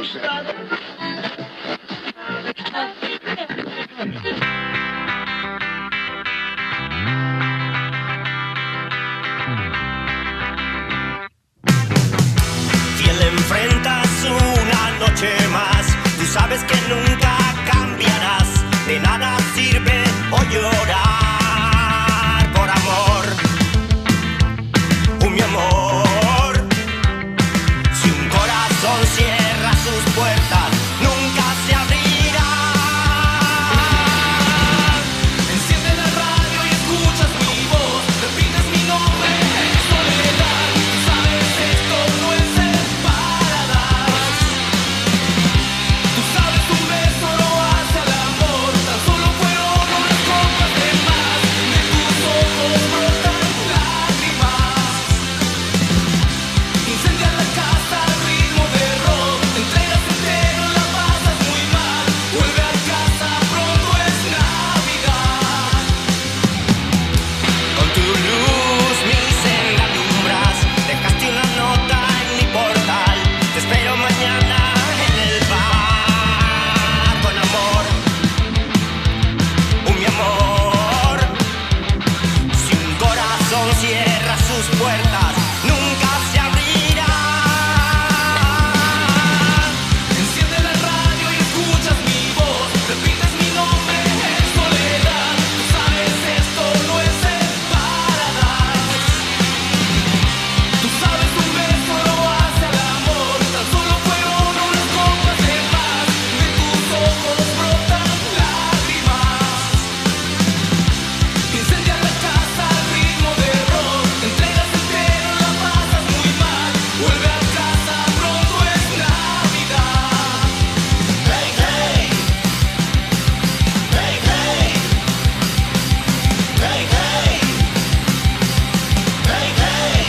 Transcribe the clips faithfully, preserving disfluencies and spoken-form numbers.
Si le enfrentas una noche más, tú sabes que nunca cambiarás. De nada sirve o llorar por amor. Un mi amor. Si un corazón cierra sus puertas, nunca se abrirá. Enciende la radio y escuchas mi voz. Repites mi nombre en soledad. Tú sabes esto no es el Paradise. Tú sabes un beso no hace al amor. Tan solo fueron unas copas de más. De tus ojos brotan lágrimas. Incendia la casa al ritmo de rock. Te entregas entero, la pasas muy mal. Vuelve a casa, pronto es Navidad. Con tu luz mi senda alumbras. Dejaste una nota en mi portal. Te espero mañana en el bar. Con amor, un mi amor. Si un corazón cierra sus puertas, nunca se abrirá. Enciende la radio y escuchas mi voz. Repites mi nombre en soledad. Tú sabes esto no es el Paradise. Tú sabes un beso no hace al amor. Tan solo fueron unas copas de más. De tus ojos brotan lágrimas. Incendia la casa al ritmo de rock. Te entregas entero, la pasas muy mal. Vuelve a casa, pronto es Navidad. Hey, hey. Hey, hey. Hey, hey. Hey, hey.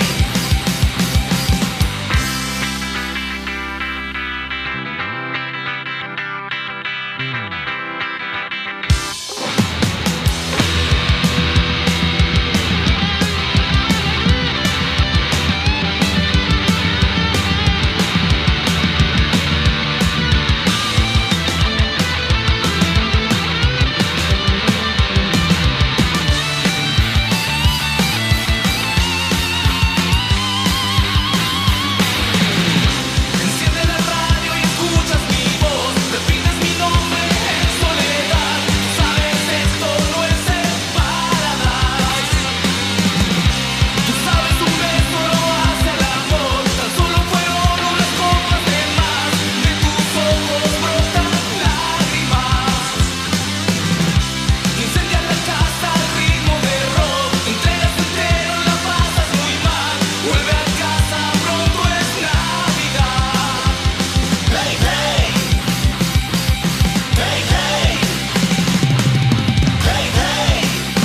Enciende la radio y escuchas mi voz. Repites mi nombre en soledad. Tú sabes esto no es el Paradise. Tú sabes un beso no hace al amor. Tan solo fueron unas copas de más. De tus ojos brotan lágrimas. Incendia la casa al ritmo de rock. Te entregas entero, la pasas muy mal. Vuelve a casa, pronto es Navidad. Hey, hey. Hey, hey. Hey, hey.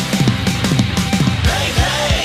Hey, hey.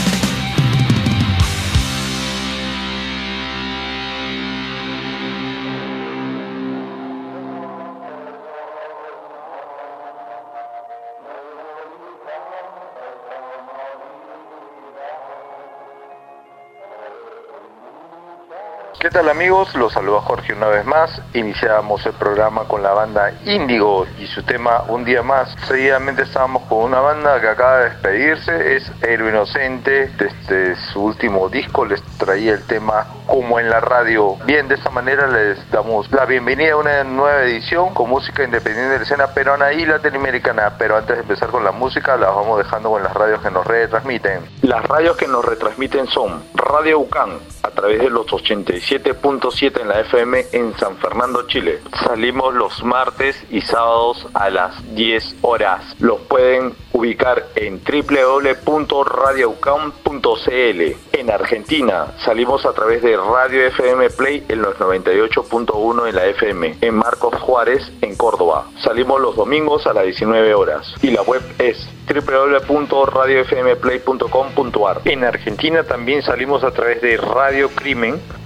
¿Qué tal amigos? Los saluda Jorge una vez más. Iniciamos el programa con la banda Índigo y su tema Un Día Más. Seguidamente estábamos con una banda que acaba de despedirse, es Héroe Inocente. Desde su último disco les traía el tema Como en la Radio. Bien, de esta manera les damos la bienvenida a una nueva edición con música independiente de la escena peruana y latinoamericana. Pero antes de empezar con la música, las vamos dejando con las radios que nos retransmiten. Las radios que nos retransmiten son Radio Ucán, a través de los ochenta y siete punto siete en la F M en San Fernando, Chile. Salimos los martes y sábados a las diez horas. Los pueden ubicar en doble u doble u doble u punto radio ucam punto c l. En Argentina salimos a través de Radio F M Play en los noventa y ocho punto uno en la F M. En Marcos Juárez, en Córdoba. Salimos los domingos a las diecinueve horas. Y la web es doble u doble u doble u punto radio f m play punto com punto a r. En Argentina también salimos a través de Radio Crimen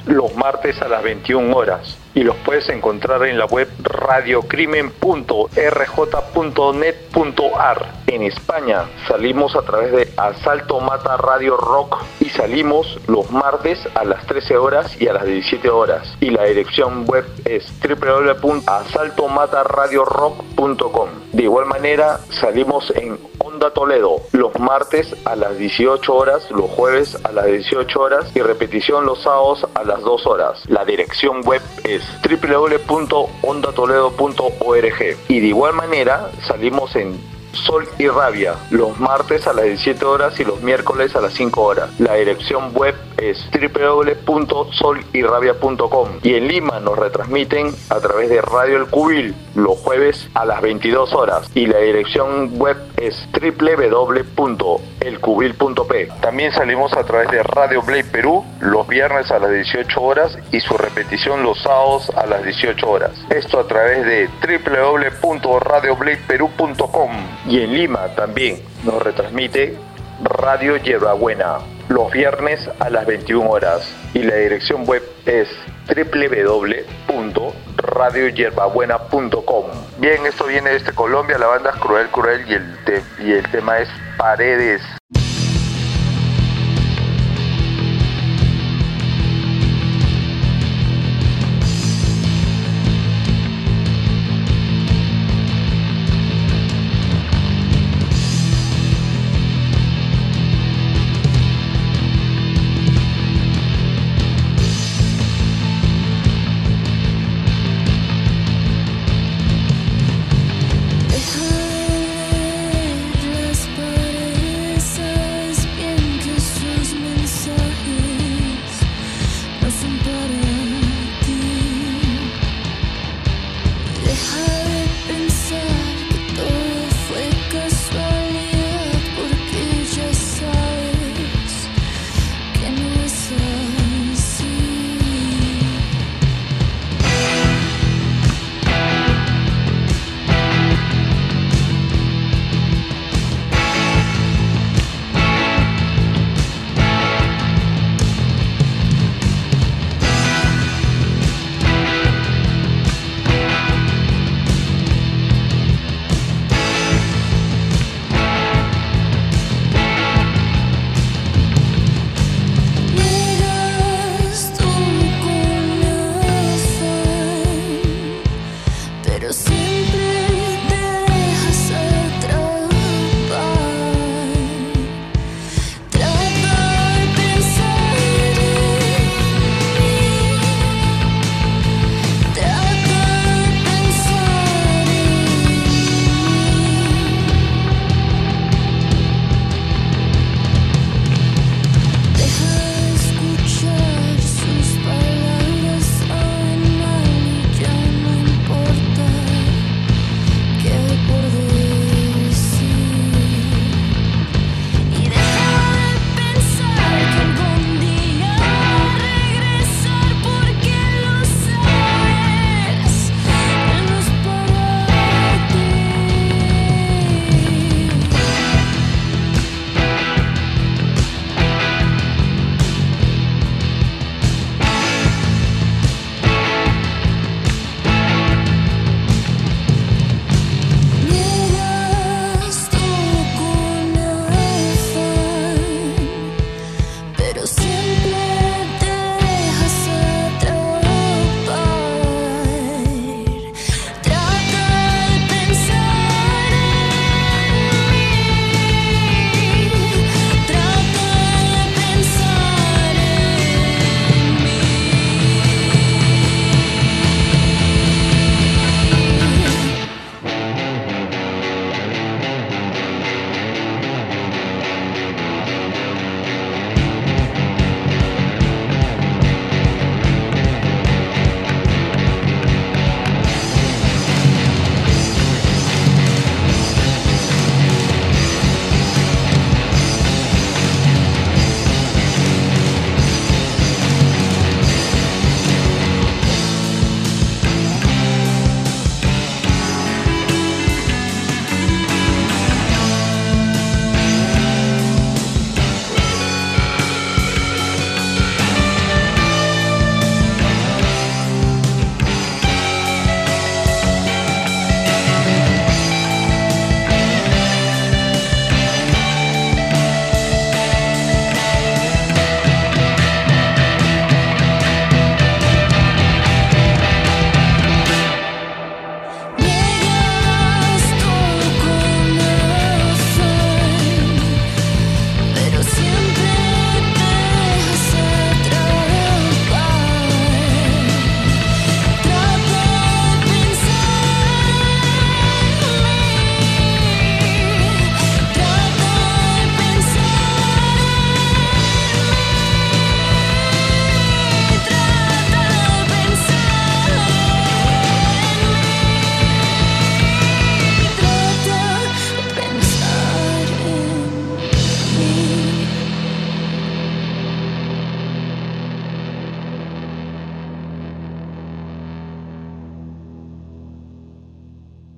los martes a las veintiuna horas. Y los puedes encontrar en la web radiocrimen punto r j punto net punto a r. En España salimos a través de Asalto Mata Radio Rock y salimos los martes a las trece horas y a las diecisiete horas. Y la dirección web es doble u doble u doble u punto asalto mata radio rock punto com. De igual manera salimos en Onda Toledo los martes a las dieciocho horas, los jueves a las dieciocho horas y repetición los sábados a las dos horas. La dirección web es doble u doble u doble u punto onda toledo punto org. Y de igual manera salimos en Sol y Rabia los martes a las diecisiete horas y los miércoles a las cinco horas. La dirección web es doble u doble u doble u punto sol y rabia punto com. Y en Lima nos retransmiten a través de Radio El Cubil los jueves a las veintidós horas. Y la dirección web es doble u doble u doble u punto el cubil punto p. También salimos a través de Radio Play Perú los viernes a las dieciocho horas y su repetición los sábados a las dieciocho horas. Esto a través de doble u doble u doble u punto radio play perú punto com. Y en Lima también nos retransmite Radio Hierbabuena los viernes a las veintiuna horas. Y la dirección web es doble u doble u doble u punto radio hierbabuena punto com. Bien, esto viene desde Colombia, la banda es Cruel Cruel y el, te- y el tema es Paredes. Las paredes, bien que sus mensajes no son para ti. Deja de pensar que todo fue casualidad, porque ya sabes que no es así.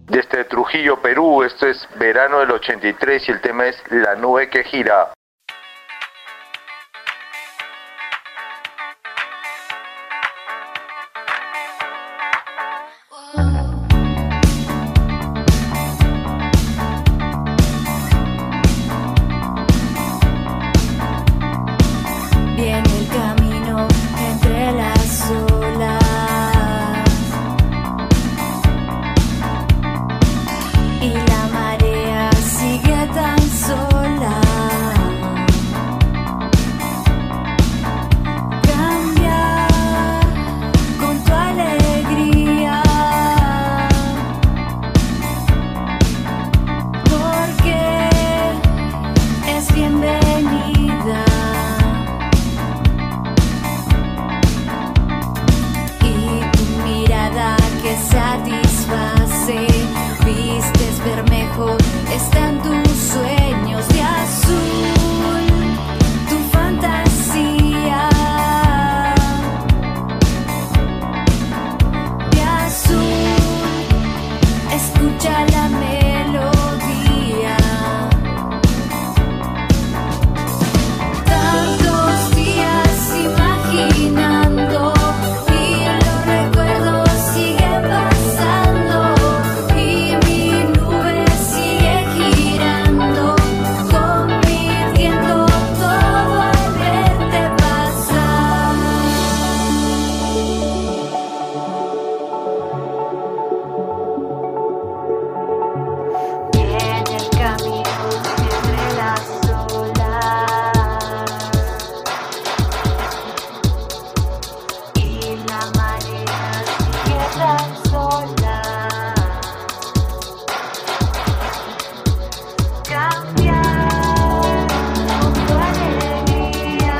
Desde Trujillo, Perú, esto es verano del ochenta y tres y el tema es La nube que gira. Viene el camino entre las olas y la marea sigue tan sola. Cambia con tu alegría, porque es bienvenida. Que satisface, vistes bermejo, está en tus sueños de azul, tu fantasía de azul, escucha la melodía. Tantos días imaginando y los recuerdos siguen pasando y mi nube sigue girando, convirtiendo todo al verte pasar. Viene el camino entre las olas y la marea sigue tan sola. Cambia con tu alegría,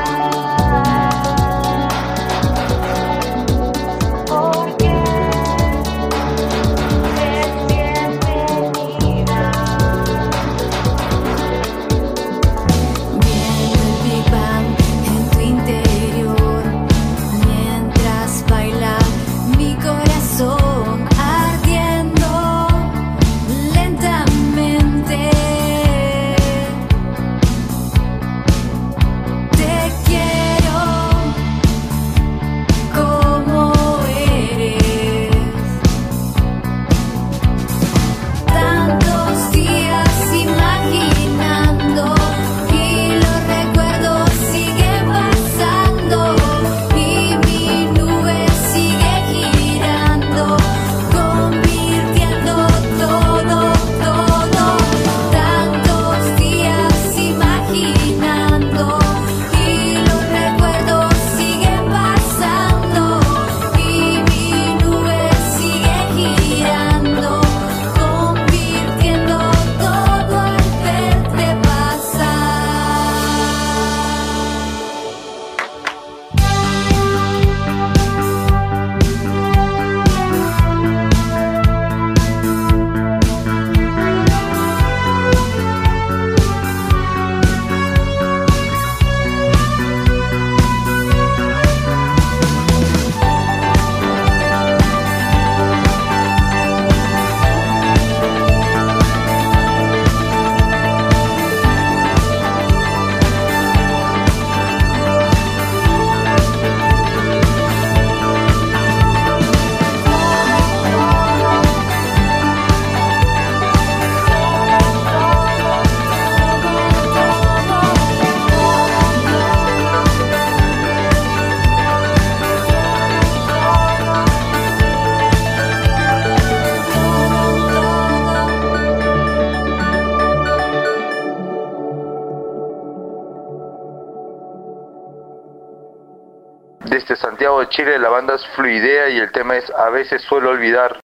porque es bienvenida. Viene el Big Bang en tu interior, mientras baila mi corazón ardiendo lentamente. Te quiero como eres. Tantos días imaginando y los recuerdos siguen pasando y mi nube sigue girando, convirtiendo todo, todo. Tantos días imaginando y los recuerdos siguen pasando y mi nube sigue girando, convirtiendo todo al verte pasar. Desde Santiago de Chile, la banda es Fluidea y el tema es A veces suelo olvidar.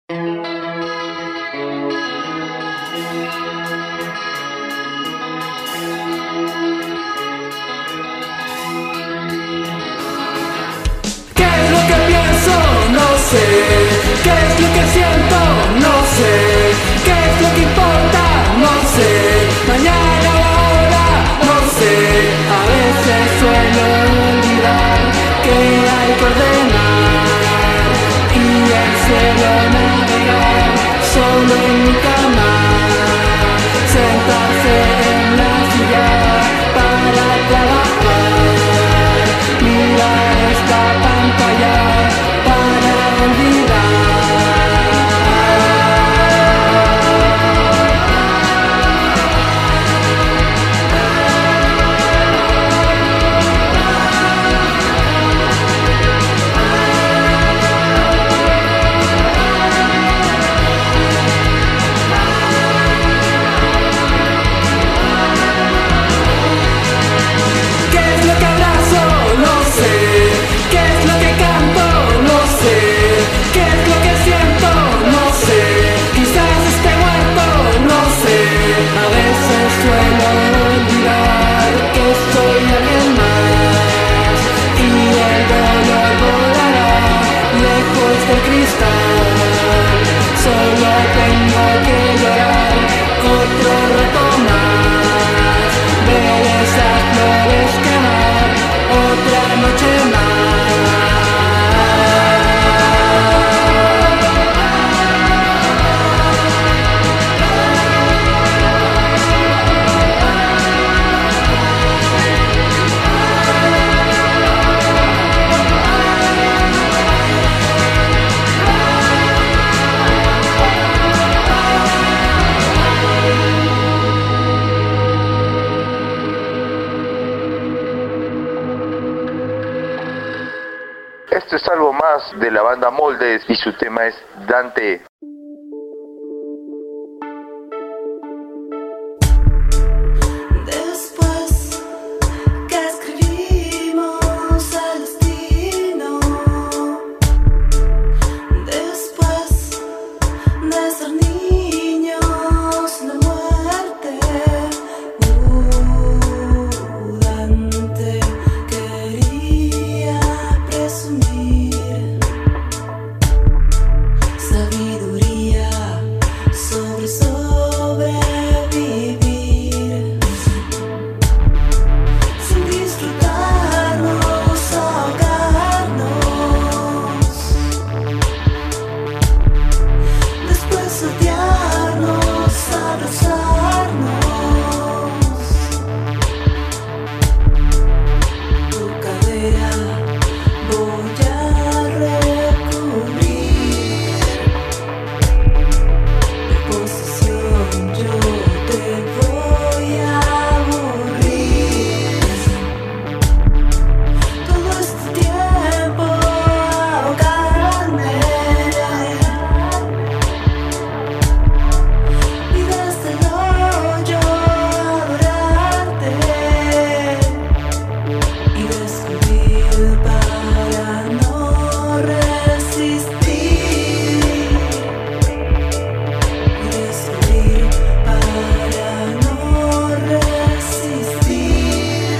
¿Qué es lo que pienso? No sé. ¿Qué es lo que siento? No sé. ¿Qué es lo que importa? No sé. Mañana o ahora, no sé. A veces suelo olvidar que hay que ordenar y el cielo navegar. Solo nunca más sentarse en la silla para trabajar, mirar esta pantalla para olvidar. Esto es algo más de la banda Moldes y su tema es Dante. Después que escribimos el destino, después de ser niños, la muerte, uh, Dante quería presumir sabiduría sobre sobrevivir, sin disfrutarnos, ahogarnos, después odiarnos, abrazarnos, tu cadera voy a recubrir, de posesión yo te voy a aburrir, todo este tiempo ahogarme, y desde el hoyo adorarte, y descubrir para no resistir, y descubrir para no resistir.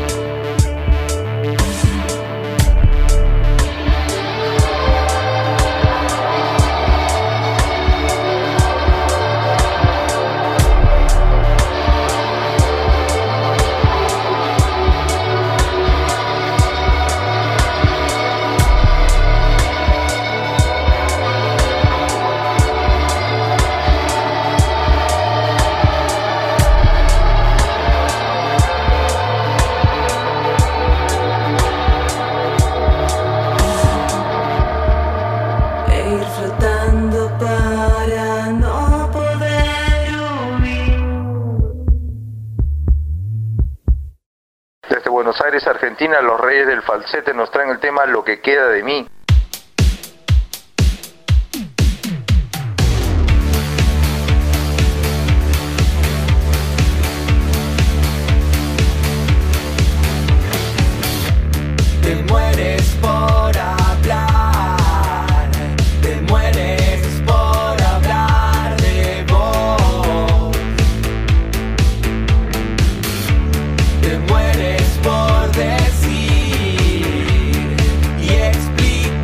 E ir flotando para no poder huir. Desde Buenos Aires, Argentina, los Reyes del Falsete nos traen el tema Lo que queda de mí. Te mueres por hablar, te mueres por hablar de vos, te mueres por decir y explicar.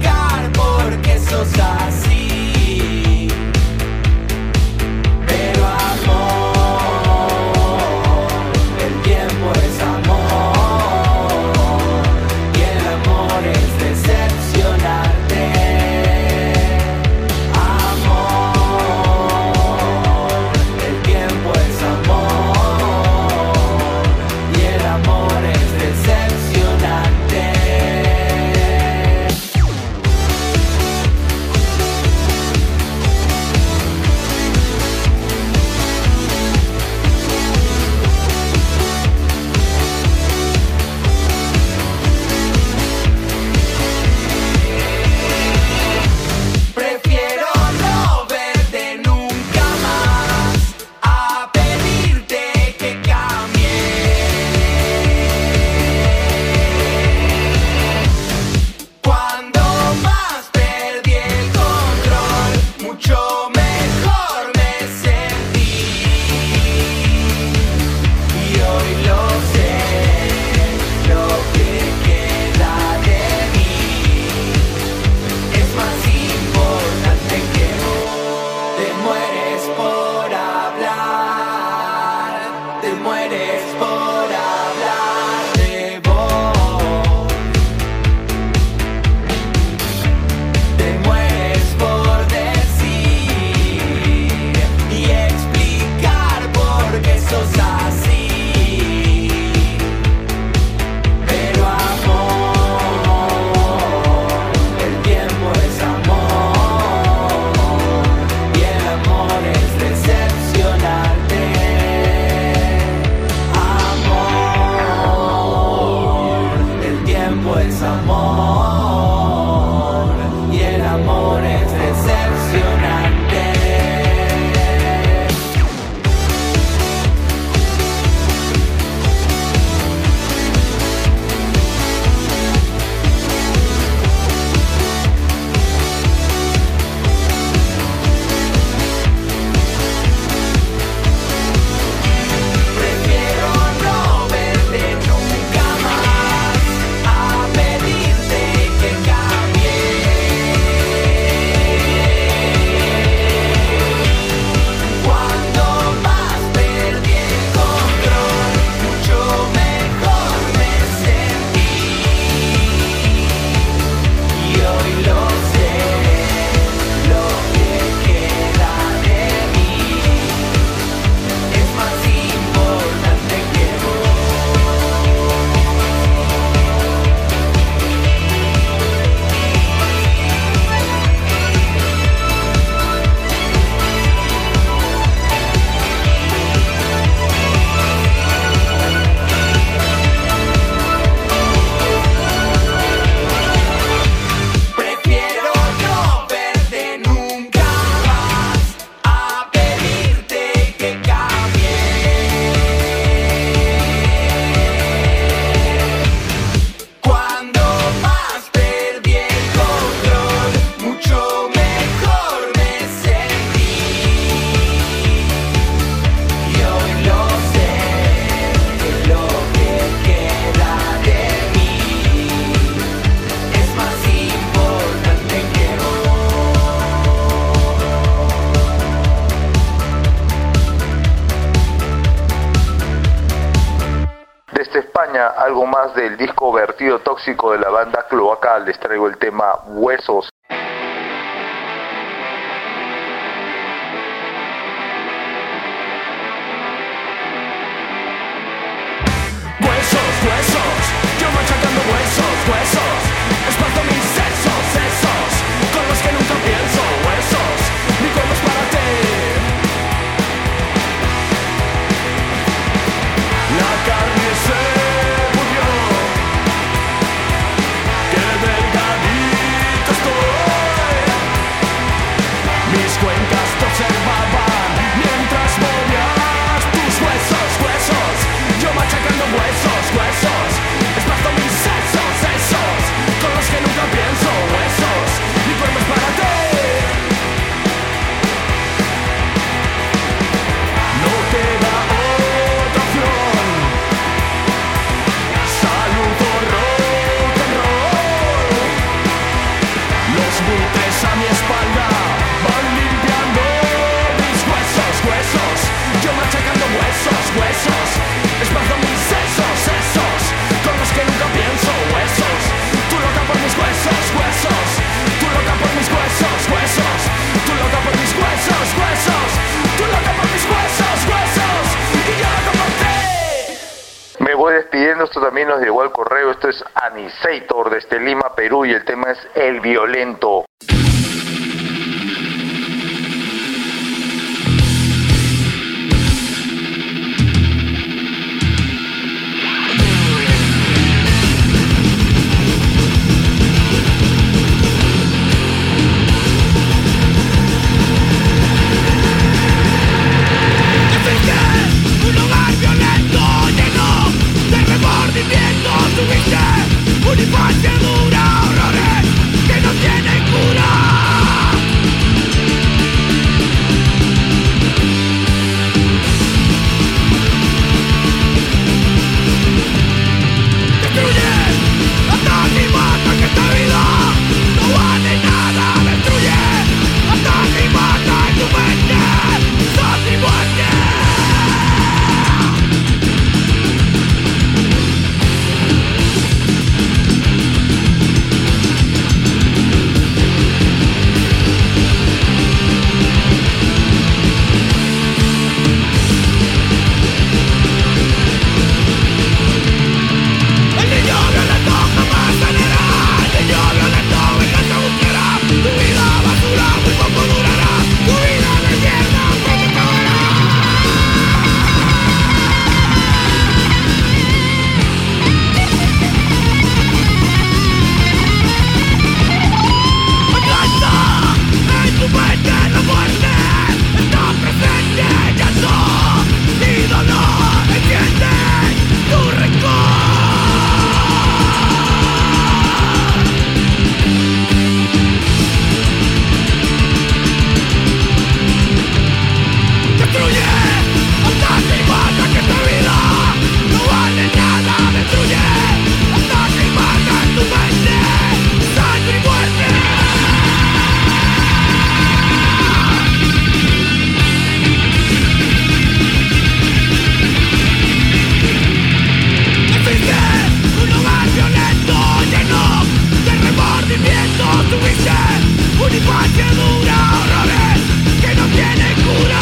España, algo más del disco Vertido Tóxico de la banda Cloaca. Les traigo el tema Huesos. Huesos, huesos, yo machacando huesos, huesos, esparzo mis sesos, sesos, con los que nunca pienso, huesos, mi cuerpo es para ti. La carne se murió, que delgadito estoy, mis cuencas te observaban mientras movías tus huesos, huesos, yo machacando huesos, huesos, esparzo mis sesos, sesos, con los que nunca pienso, huesos, mi cuerpo es para ti. No queda otra opción, saludo rock and roll, los buitres a mi espalda van limpiando mis huesos, huesos, yo machacando huesos, huesos, esparzo mis sesos, sesos, con los que nunca pienso, huesos, tú loca por mis huesos, huesos, tú loca por mis huesos, huesos, tú loca por mis huesos, huesos, tú loca por mis huesos, huesos, y yo loca por ti. Me voy despidiendo, esto también nos llegó al correo, esto es Anisator desde Lima, Perú, y el tema es El Violento. Un hogar violento lleno de remordimiento, tuviste una infancia dura, horrores que no tienen cura. Destruye, ataca y mata, que esta vida no vale nada. Destruye, ataca y mata en tu mente, sangre y muerte. El niño violento jamás sanará, el niño violento venganza buscará, tu vida basura muy poco durará, tu vida de mierda pronto acabará. Alcanza en tu mente la muerte, está presente llanto y dolor, entienden tu rencor. Destruye, ataca y mata, que esta vida no vale nada. Destruye, ataca y mata en tu mente, sangre y muerte. Existe un hogar violento lleno de remordimiento, tuviste una infancia dura, horrores que no tienen cura.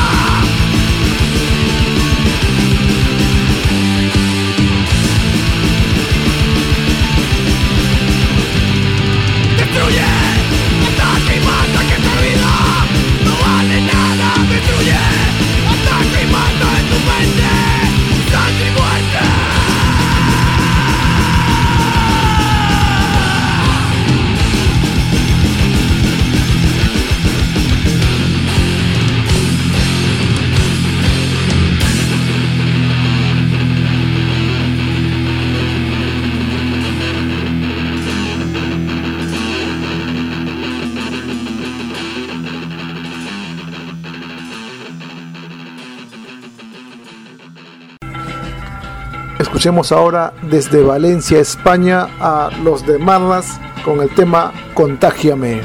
Destruye, ataca y mata, que esta vida no vale nada. Destruye, ataca y mata en tu mente, sangre y muerte. Escuchemos ahora desde Valencia, España, a Los de Marlas con el tema Contágiame.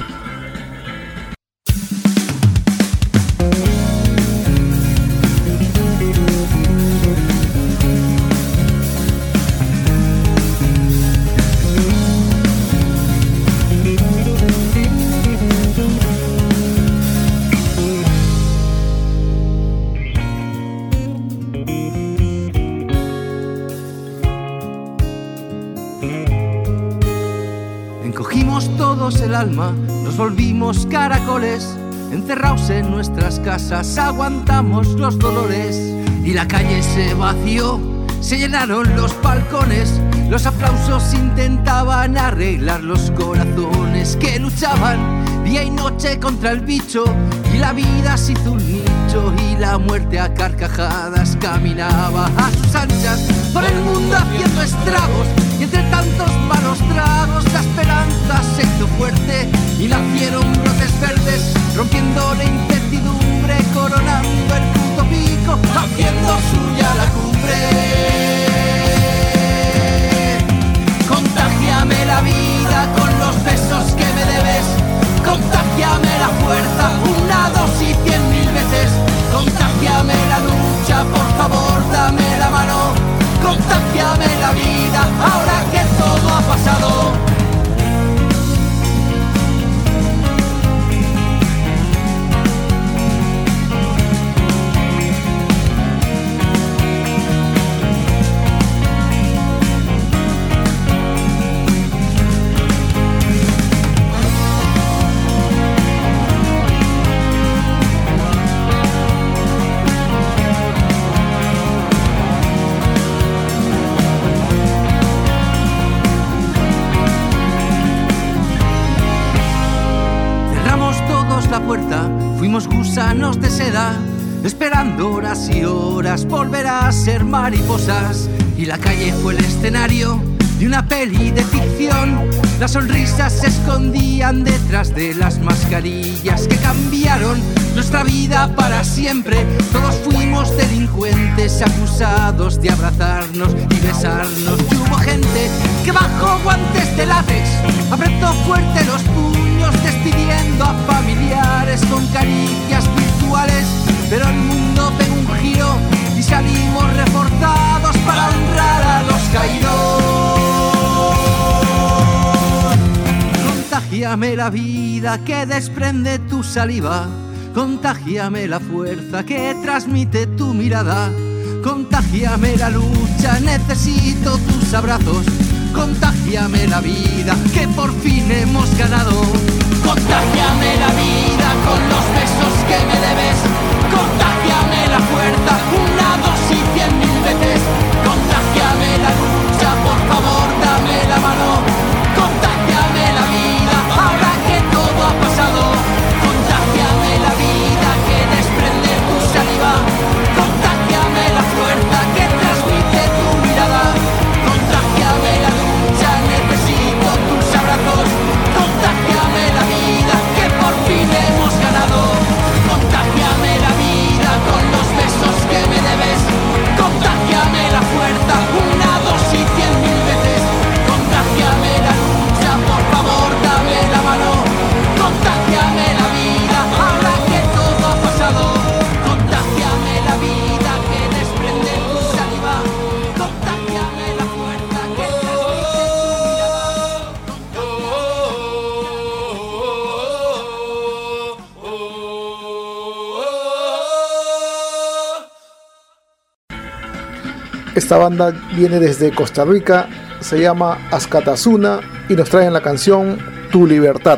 el alma, nos volvimos caracoles, encerrados en nuestras casas, aguantamos los dolores. Y la calle se vació, se llenaron los balcones, los aplausos intentaban arreglar los corazones que luchaban día y noche contra el bicho, y la vida se hizo un nicho y la muerte a carcajadas caminaba a sus anchas por el mundo haciendo estragos. Y entre tantos malos tragos la esperanza se hizo fuerte y nacieron brotes verdes, rompiendo la incertidumbre, coronando el punto pico, haciendo suya la cumbre. Contágiame la vida con los besos que me debes, contágiame la fuerza, una, dos y cien mil veces. Contágiame la lucha, por favor dame la mano, contágiame la vida, ahora que todo ha pasado. La puerta, fuimos gusanos de seda, esperando horas y horas volver a ser mariposas. Y la calle fue el escenario de una peli de ficción. Las sonrisas se escondían detrás de las mascarillas que cambiaron nuestra vida para siempre. Todos fuimos delincuentes acusados de abrazarnos y besarnos. Y hubo gente que bajó guantes de látex, apretó fuerte los puños despidiendo a familiares con caricias virtuales. Pero el mundo pegó un giro y salimos reforzados para honrar a los caídos. Contágiame la vida que desprende tu saliva, contágiame la fuerza que transmite tu mirada, contágiame la lucha, necesito tus abrazos, contágiame la vida que por fin hemos ganado. Contágiame la vida con los besos que me debes, contágiame la fuerza, una, dos y cien mil veces. Contágiame la lucha, por favor dame la mano, contágiame la vida, ahora que todo ha pasado. Contágiame la vida que desprende tu saliva, contágiame la fuerza que transmite tu mirada, contágiame la lucha, necesito tus abrazos, contágiame la vida que por fin hemos ganado. Contágiame la vida con los besos que me debes, contágiame la fuerza, una, dos y cien mil veces. Contágiame la lucha, por favor dame la mano, contágiame la vida, ahora que todo ha pasado. Contágiame la vida que desprende tu saliva, contágiame la fuerza que transmite tu mirada. Esta banda viene desde Costa Rica, se llama Ascatasuna y nos traen la canción Tu Libertad.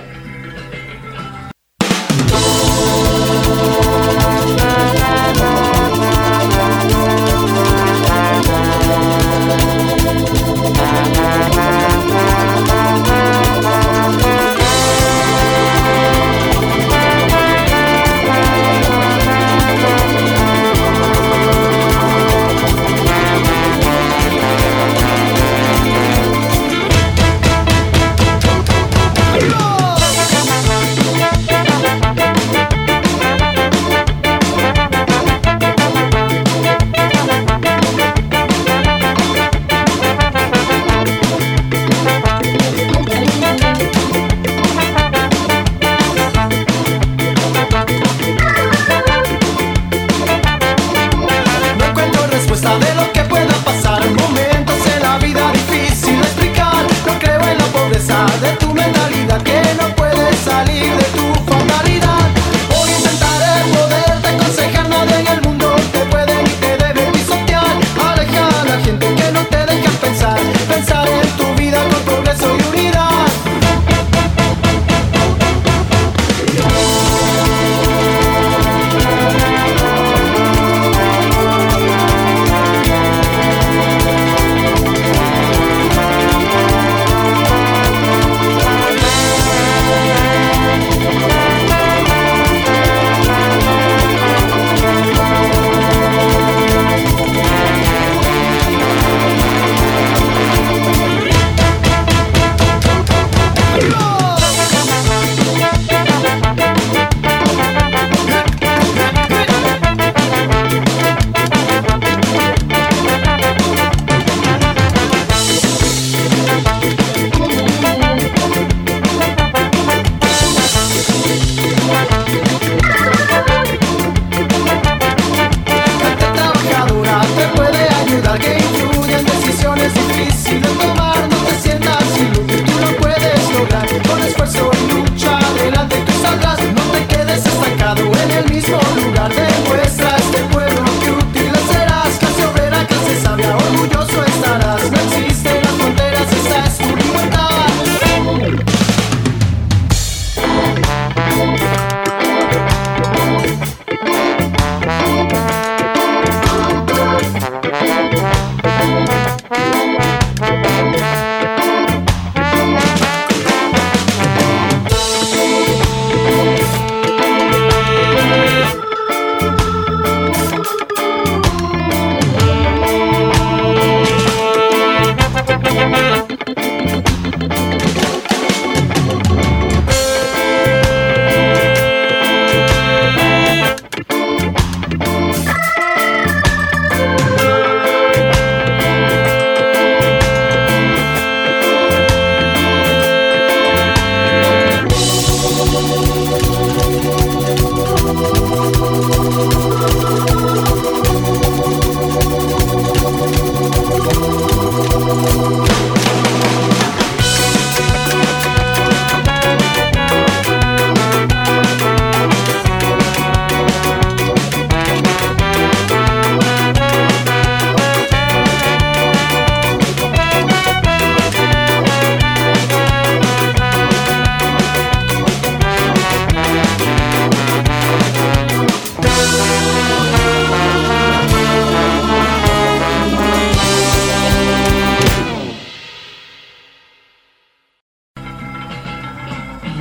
¡Oh!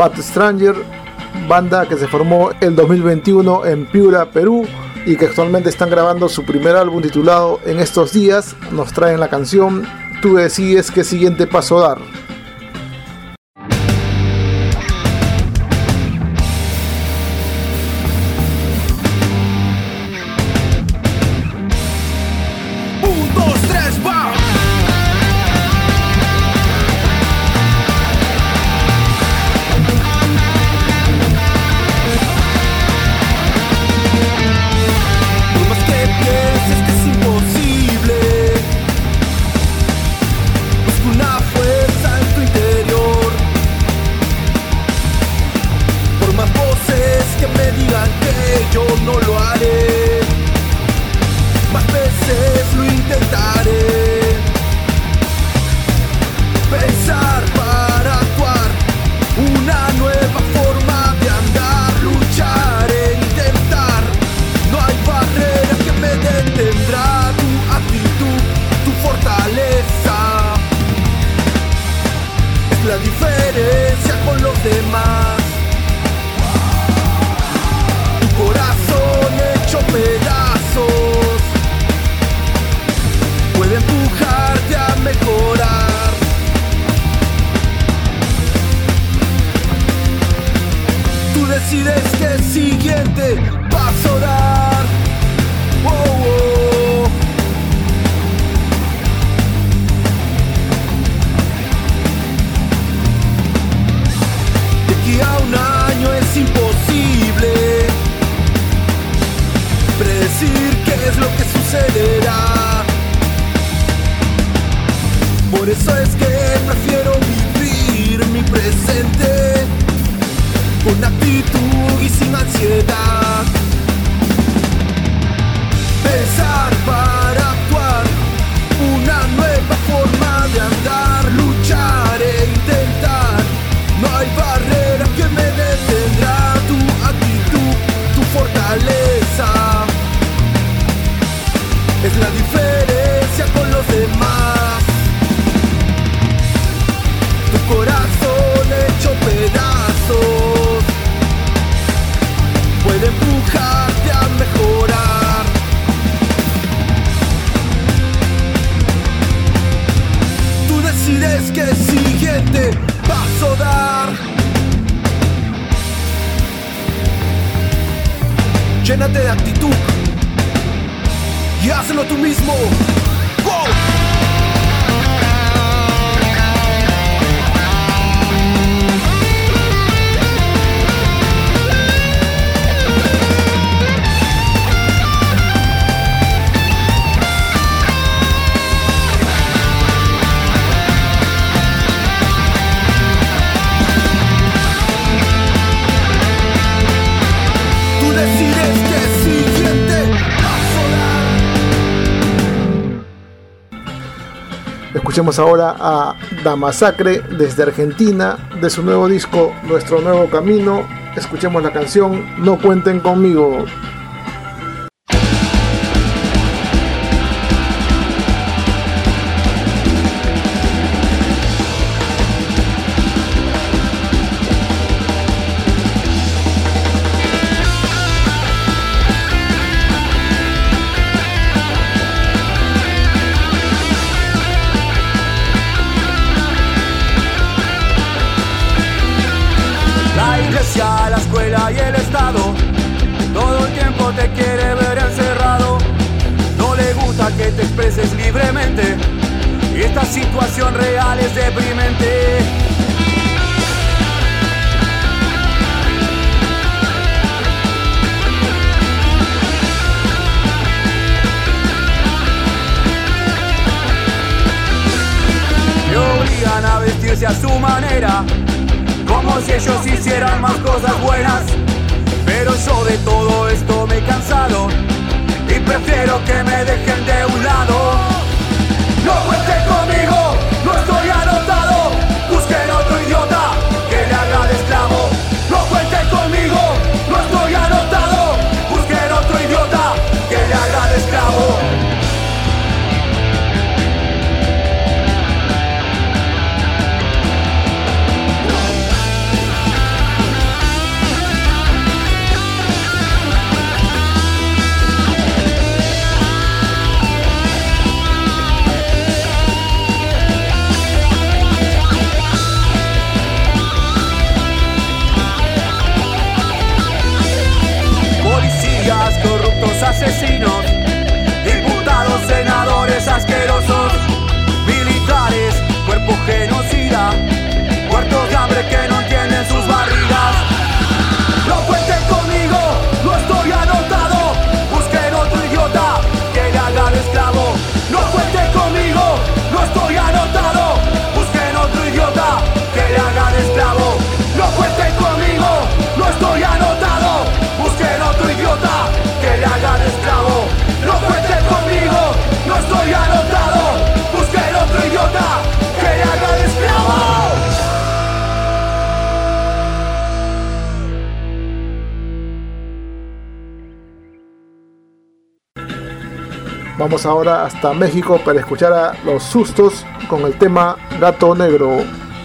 Bad Stranger, banda que se formó el dos mil veintiuno en Piura, Perú, y que actualmente están grabando su primer álbum titulado En estos días. Nos traen la canción Tú decides qué siguiente paso dar. Llénate de actitud y hazlo tú mismo. ¡Go! Escuchemos ahora a Damasacre desde Argentina, de su nuevo disco Nuestro Nuevo Camino. Escuchemos la canción No Cuenten Conmigo. La escuela y el Estado todo el tiempo te quiere ver encerrado. No le gusta que te expreses libremente y esta situación real es deprimente. Le obligan a vestirse a su manera, como si ellos hicieran más cosas buenas. Pero yo de todo esto me he cansado y prefiero que me dejen de un lado. No cuenten conmigo, no estoy anotado. Busquen otro idiota que le haga de esclavo. No cuenten conmigo, no estoy anotado. Busquen otro idiota que le haga de esclavo. Vamos ahora hasta México para escuchar a Los Sustos con el tema Gato Negro.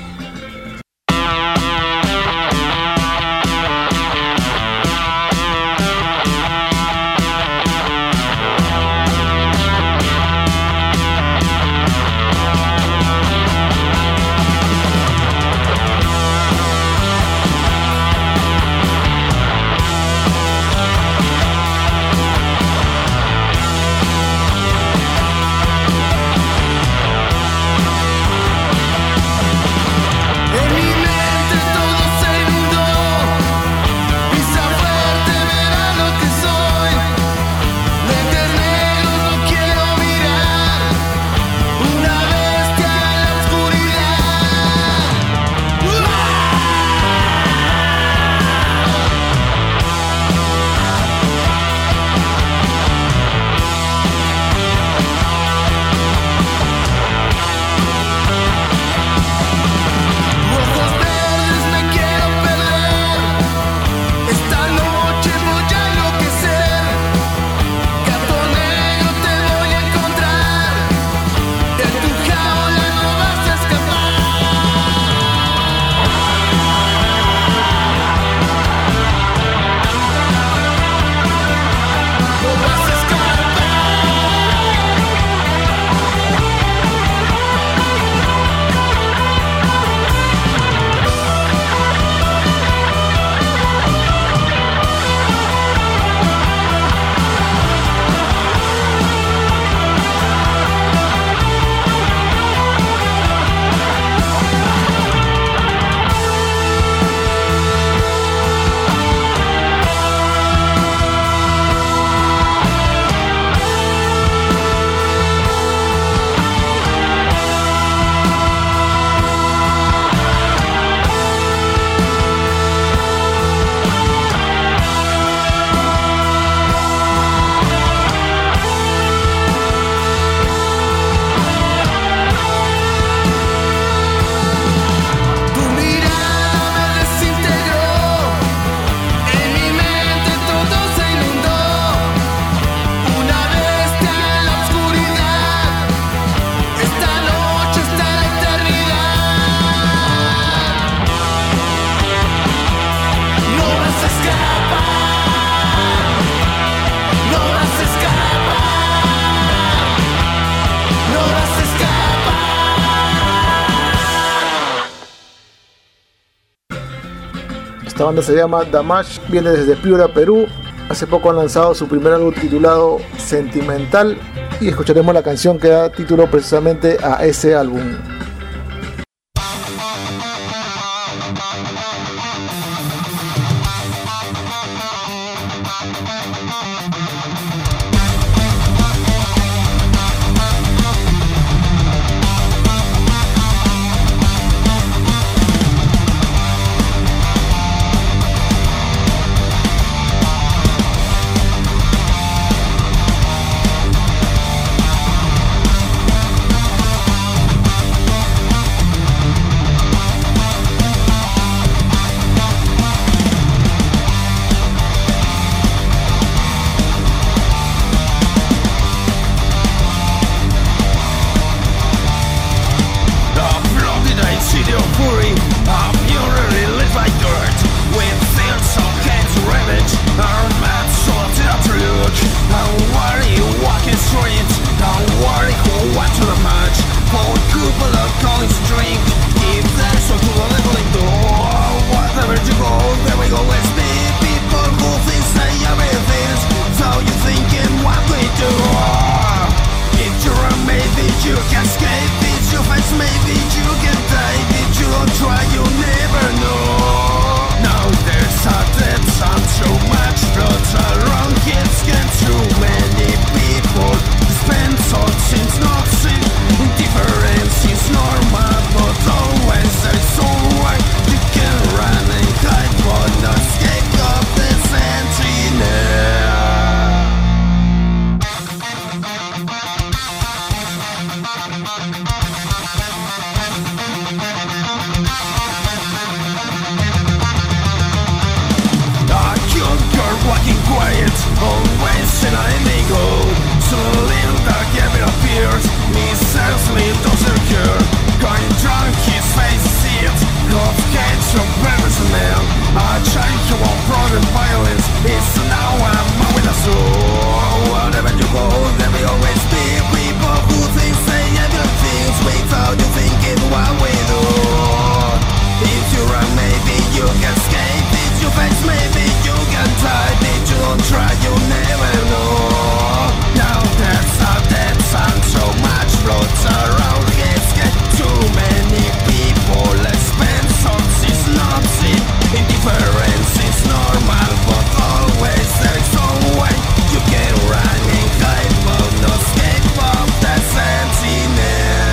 Esta banda se llama Damage, viene desde Piura, Perú. Hace poco han lanzado su primer álbum titulado Sentimental y escucharemos la canción que da título precisamente a ese álbum. Always an enemigo, so little sleep doesn't cure. Going drunk, his face seals. Love hates your parents man. I change your own problem violence. It's now I'm with a soul. Whatever you go, there will always be people who think say and do things without you thinking what we do. If you run, maybe you can escape. If you face, maybe you can die. If you don't try, you never know. Now there's a dead sun, so much blood around his head. Too many people expense is not seen. Indifference is normal, but always there is some way. You can run and hide, but no escape of the sentinel.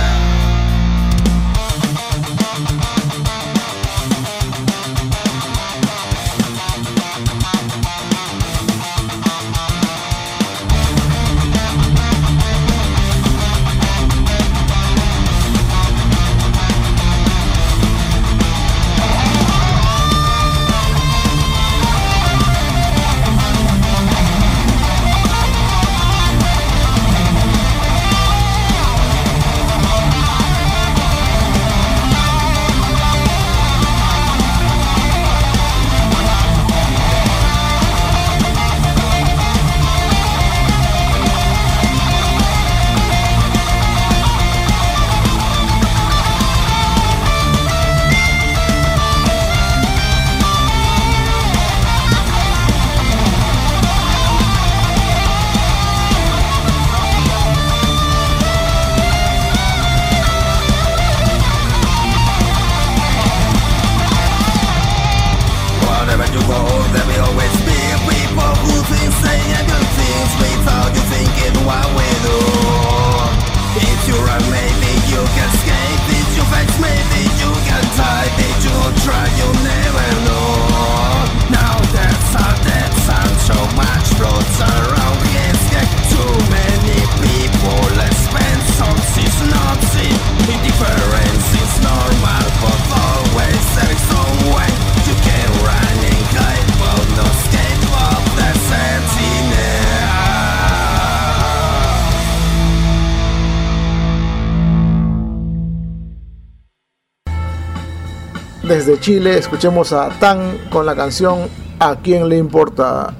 Desde Chile escuchemos a Tan con la canción ¿A quién le importa?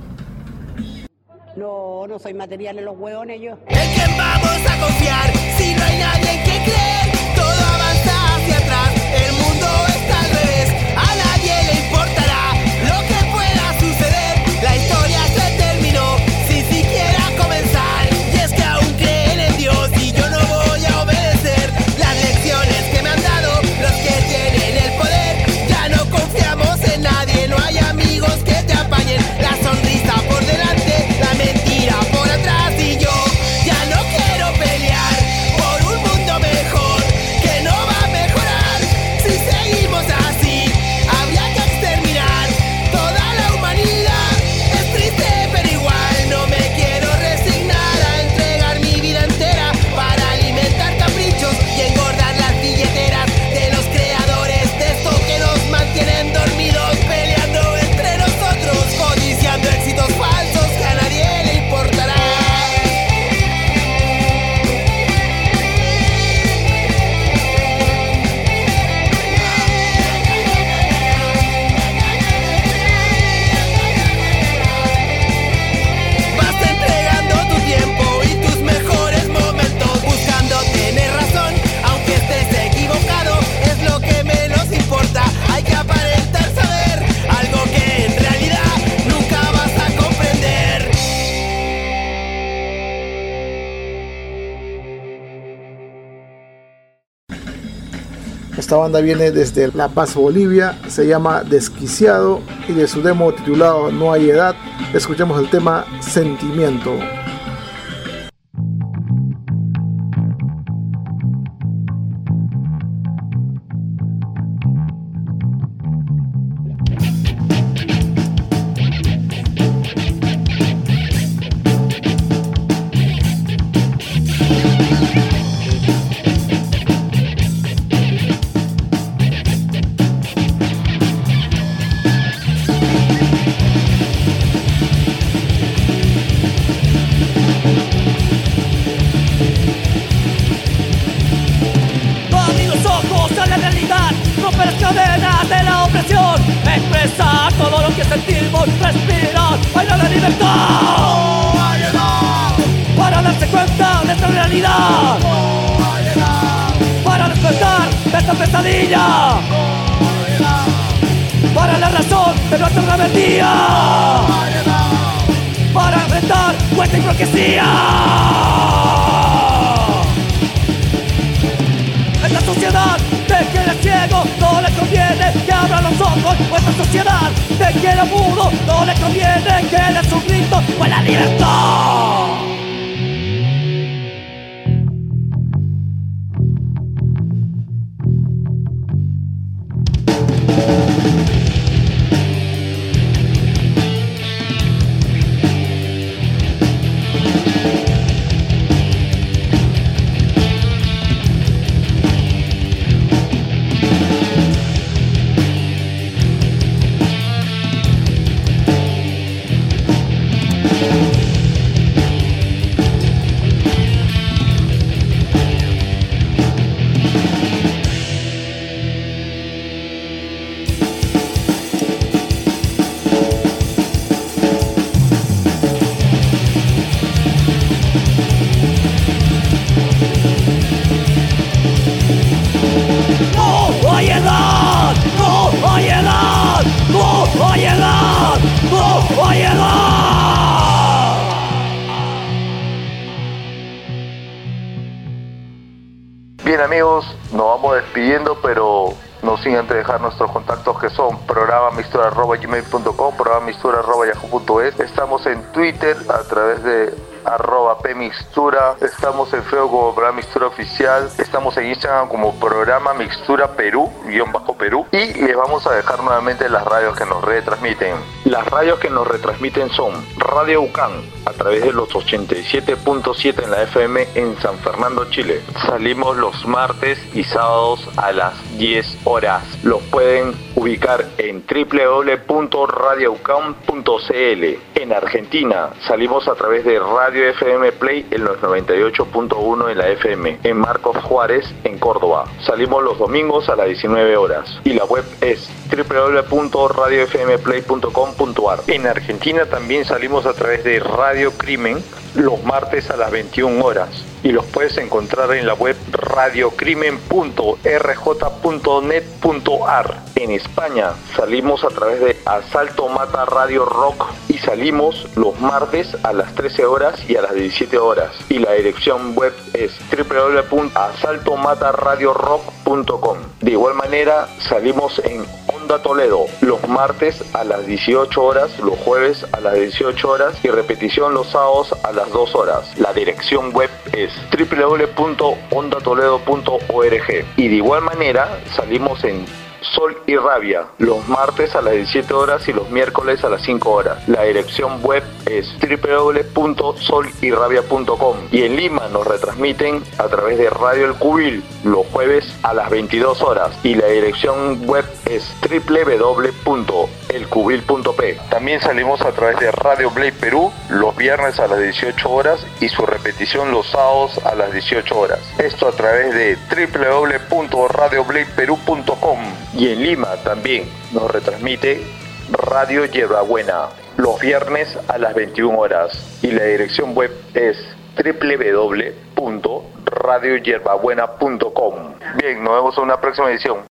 No, no soy material en los hueones yo. ¿En quién vamos a confiar si no hay nadie en que creer? Todo avanza hacia atrás, el mundo está al revés. A nadie le importará lo que pueda suceder. La historia se terminó sin siquiera comenzar. Y es que aún creen en Dios y yo no voy a obedecer las lecciones que me han dado los que tienen el poder. Ya no confiamos en nadie, no hay amigos que te apañen. La sonrisa por delante, la mentira por atrás. Y yo ya no quiero pelear por un mundo mejor que no va a mejorar. Si seguimos así, habría que exterminar toda la humanidad. Es triste pero igual no me quiero resignar a entregar mi vida entera para alimentar caprichos y engordar las billeteras de los creadores de esto que nos mantienen dormidos, peleando entre nosotros, codiciando éxitos falsos que a nadie le importará. Vas entregando tu tiempo y tus mejores momentos, buscando tener razón, aunque estés equivocado, es lo que menos importa. Hay que aparentar saber algo que en realidad nunca vas a comprender. Esta banda viene desde La Paz, Bolivia, se llama Desquiciado y de su demo titulado No hay edad, escuchemos el tema Sentimiento. pesadilla, para la razón de nuestra rebeldía, para enfrentar nuestra hipocresía. Esta sociedad te quiere ciego, no le conviene que abra los ojos. Esta sociedad te quiere mudo, no le conviene que le su grito por la libertad. Bien amigos, nos vamos despidiendo, pero no sin antes dejar nuestros contactos que son programa mixtura arroba gmail punto com, programa mixtura arroba yahoo punto es. Estamos en Twitter a través de arroba pmixtura, estamos en Facebook como programa mixtura oficial, estamos en Instagram como programa mixtura Perú, guión bajo Perú, y les vamos a dejar nuevamente las radios que nos retransmiten. Las radios que nos retransmiten son Radio UCAN a través de los ochenta y siete punto siete en la F M en San Fernando, Chile. Salimos los martes y sábados a las diez horas. Los pueden ubicar en doble u doble u doble u punto radio ucam punto c l. En Argentina salimos a través de Radio F M Play en los noventa y ocho punto uno en la F M, en Marcos Juárez, en Córdoba. Salimos los domingos a las diecinueve horas y la web es doble u doble u doble u punto radio f m play punto com punto a r. En Argentina también salimos a través de Radio Crimen los martes a las veintiuna horas y los puedes encontrar en la web radio crimen punto r j punto net punto a r. En España salimos a través de Asalto Mata Radio Rock y salimos los martes a las trece horas y a las diecisiete horas y la dirección web es doble u doble u doble u punto asalto mata radio rock punto com. De igual manera salimos en Onda Toledo los martes a las dieciocho horas, los jueves a las dieciocho horas y repetición los sábados a las dos horas. La dirección web es doble u doble u doble u punto onda toledo punto org. Y de igual manera salimos en Sol y Rabia los martes a las diecisiete horas y los miércoles a las cinco horas. La dirección web es doble u doble u doble u punto sol y rabia punto com. Y en Lima nos retransmiten a través de Radio El Cubil los jueves a las veintidós horas y la dirección web es doble u doble u doble u punto el cubil punto p. También salimos a través de Radio Play Perú los viernes a las dieciocho horas y su repetición los sábados a las dieciocho horas. Esto a través de doble u doble u doble u punto radio play perú punto com. Y en Lima también nos retransmite Radio Hierbabuena los viernes a las veintiuna horas y la dirección web es doble u doble u doble u punto radio hierbabuena punto com. Bien, nos vemos en una próxima edición.